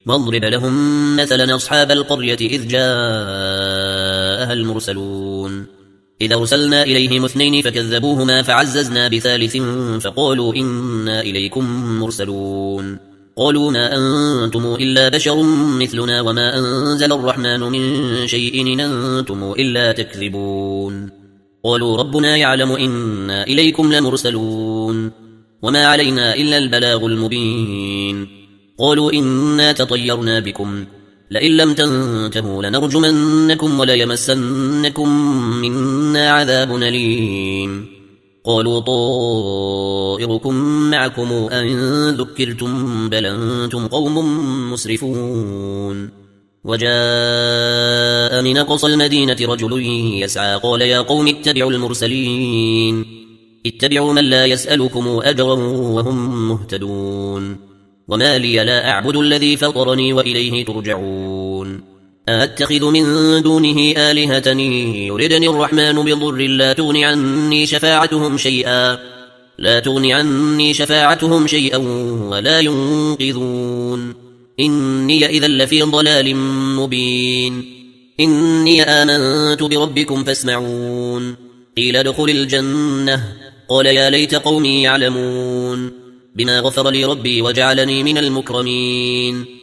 واضرب لهم مثلا أصحاب القرية إذ جاءها المرسلون إذ أرسلنا إليهم 2 فكذبوهما فعززنا ب3 فقالوا إنا إليكم مرسلون قالوا ما أنتم إلا بشر مثلنا وما أنزل الرحمن من شيء إن أنتم إلا تكذبون قالوا ربنا يعلم إنا إليكم لمرسلون وما علينا إلا البلاغ المبين قالوا إنا تطيرنا بكم لئن لم تنتهوا لنرجمنكم وليمسنكم منا عذاب أليم قالوا طائركم معكم أن ذكرتم بل أنتم قوم مسرفون وجاء من أقصى المدينة رجل يسعى قال يا قوم اتبعوا المرسلين اتبعوا من لا يسألكم أجرا وهم مهتدون وما لي لا أعبد الذي فطرني وإليه ترجعون أتخذ من دونه آلهة يردني الرحمن بضر لا تغن عني شفاعتهم شيئا ولا ينقذون إني إذا لفي ضلال مبين إني آمنت بربكم فاسمعون قيل ادخل الجنة قال يا ليت قومي يعلمون بما غفر لي ربي وجعلني من المكرمين